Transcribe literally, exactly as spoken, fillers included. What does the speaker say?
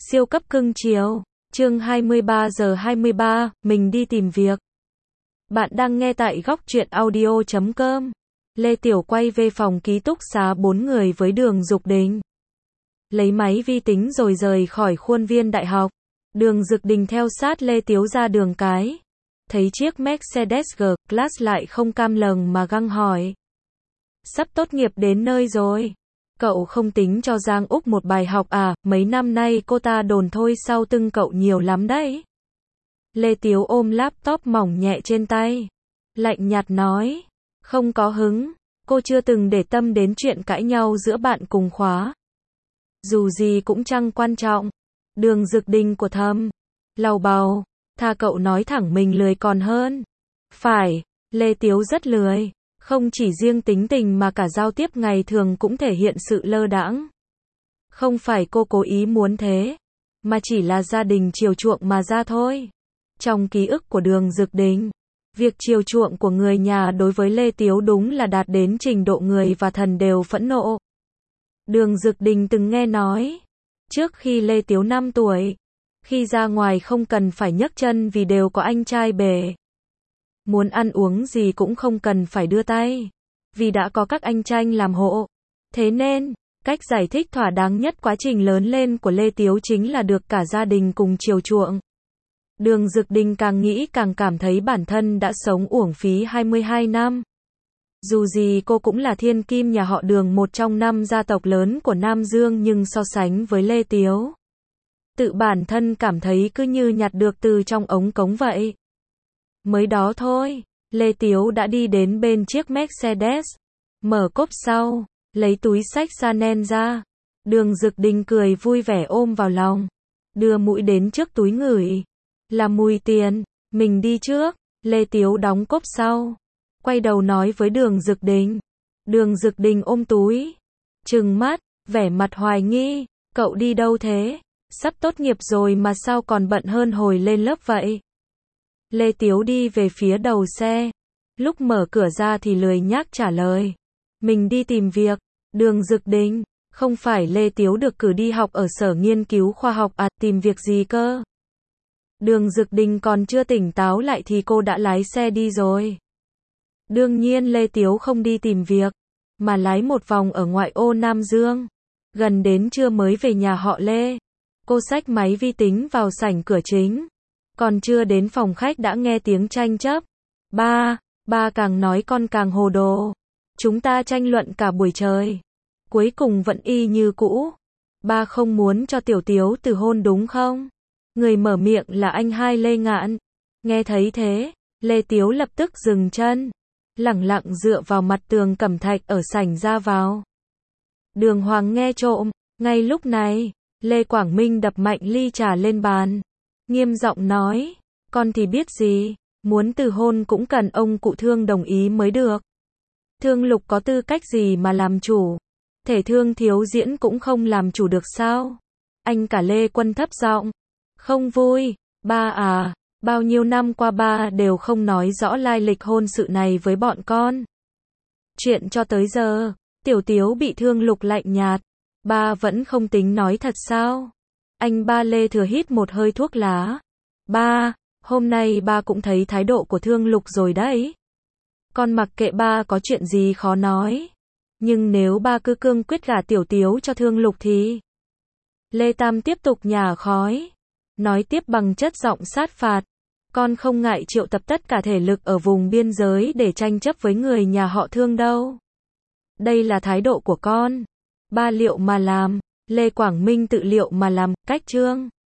Siêu cấp cưng chiều. Chương hai mươi ba giờ hai mươi ba, mình đi tìm việc. Bạn đang nghe tại góc truyện audio chấm com. Lê Tiểu quay về phòng ký túc xá bốn người với Đường Dục Đình. Lấy máy vi tính rồi rời khỏi khuôn viên đại học. Đường Dục Đình theo sát Lê Tiếu ra đường cái. Thấy chiếc Mercedes G-Class lại không cam lòng mà găng hỏi. Sắp tốt nghiệp đến nơi rồi. Cậu không tính cho Giang Úc một bài học à, mấy năm nay cô ta đồn thôi sau lưng cậu nhiều lắm đấy. Lê Tiếu ôm laptop mỏng nhẹ trên tay. Lạnh nhạt nói. Không có hứng, cô chưa từng để tâm đến chuyện cãi nhau giữa bạn cùng khóa. Dù gì cũng chẳng quan trọng. Đường Dục Đình của thầm. Lầu bầu, tha cậu nói thẳng mình lười còn hơn. Phải, Lê Tiếu rất lười. Không chỉ riêng tính tình mà cả giao tiếp ngày thường cũng thể hiện sự lơ đãng. Không phải cô cố ý muốn thế, mà chỉ là gia đình chiều chuộng mà ra thôi. Trong ký ức của Đường Dục Đình, việc chiều chuộng của người nhà đối với Lê Tiếu đúng là đạt đến trình độ người và thần đều phẫn nộ. Đường Dục Đình từng nghe nói, trước khi Lê Tiếu năm tuổi, khi ra ngoài không cần phải nhấc chân vì đều có anh trai bề. Muốn ăn uống gì cũng không cần phải đưa tay, vì đã có các anh tranh làm hộ. Thế nên, cách giải thích thỏa đáng nhất quá trình lớn lên của Lê Tiếu chính là được cả gia đình cùng chiều chuộng. Đường Dục Đình càng nghĩ càng cảm thấy bản thân đã sống uổng phí hai mươi hai năm. Dù gì cô cũng là thiên kim nhà họ Đường, một trong năm gia tộc lớn của Nam Dương, nhưng so sánh với Lê Tiếu, tự bản thân cảm thấy cứ như nhặt được từ trong ống cống vậy. Mới đó thôi, Lê Tiếu đã đi đến bên chiếc Mercedes, mở cốp sau, lấy túi xách Chanel ra. Đường Dục Đình cười vui vẻ ôm vào lòng, đưa mũi đến trước túi ngửi. Là mùi tiền, mình đi trước. Lê Tiếu đóng cốp sau, quay đầu nói với Đường Dục Đình. Đường Dục Đình ôm túi, trừng mắt, vẻ mặt hoài nghi. Cậu đi đâu thế? Sắp tốt nghiệp rồi mà sao còn bận hơn hồi lên lớp vậy? Lê Tiếu đi về phía đầu xe. Lúc mở cửa ra thì lười nhác trả lời. Mình đi tìm việc. Đường Dục Đình, không phải Lê Tiếu được cử đi học ở sở nghiên cứu khoa học à, tìm việc gì cơ? Đường Dục Đình còn chưa tỉnh táo lại thì cô đã lái xe đi rồi. Đương nhiên Lê Tiếu không đi tìm việc, mà lái một vòng ở ngoại ô Nam Dương. Gần đến trưa mới về nhà họ Lê. Cô xách máy vi tính vào sảnh cửa chính. Còn chưa đến phòng khách đã nghe tiếng tranh chấp. Ba, ba càng nói con càng hồ đồ. Chúng ta tranh luận cả buổi trời. Cuối cùng vẫn y như cũ. Ba không muốn cho Tiểu Tiếu từ hôn đúng không? Người mở miệng là anh hai Lê Ngạn. Nghe thấy thế, Lê Tiếu lập tức dừng chân. Lẳng lặng dựa vào mặt tường cẩm thạch ở sảnh ra vào. Đường Hoàng nghe trộm. Ngay lúc này, Lê Quảng Minh đập mạnh ly trà lên bàn. Nghiêm giọng nói, con thì biết gì, muốn từ hôn cũng cần ông cụ Thương đồng ý mới được. Thương Lục có tư cách gì mà làm chủ? Thể Thương thiếu diễn cũng không làm chủ được sao? Anh cả Lê Quân thấp giọng, không vui, ba à, bao nhiêu năm qua ba đều không nói rõ lai lịch hôn sự này với bọn con. Chuyện cho tới giờ, Tiểu Tiếu bị Thương Lục lạnh nhạt, ba vẫn không tính nói thật sao? Anh ba Lê Thừa hít một hơi thuốc lá. Ba, hôm nay ba cũng thấy thái độ của Thương Lục rồi đấy. Con mặc kệ ba có chuyện gì khó nói. Nhưng nếu ba cứ cương quyết gả Tiểu Tiếu cho Thương Lục thì... Lê Tam tiếp tục nhả khói. Nói tiếp bằng chất giọng sát phạt. Con không ngại triệu tập tất cả thể lực ở vùng biên giới để tranh chấp với người nhà họ Thương đâu. Đây là thái độ của con. Ba liệu mà làm. Lê Quảng Minh tự liệu mà làm, cách chương.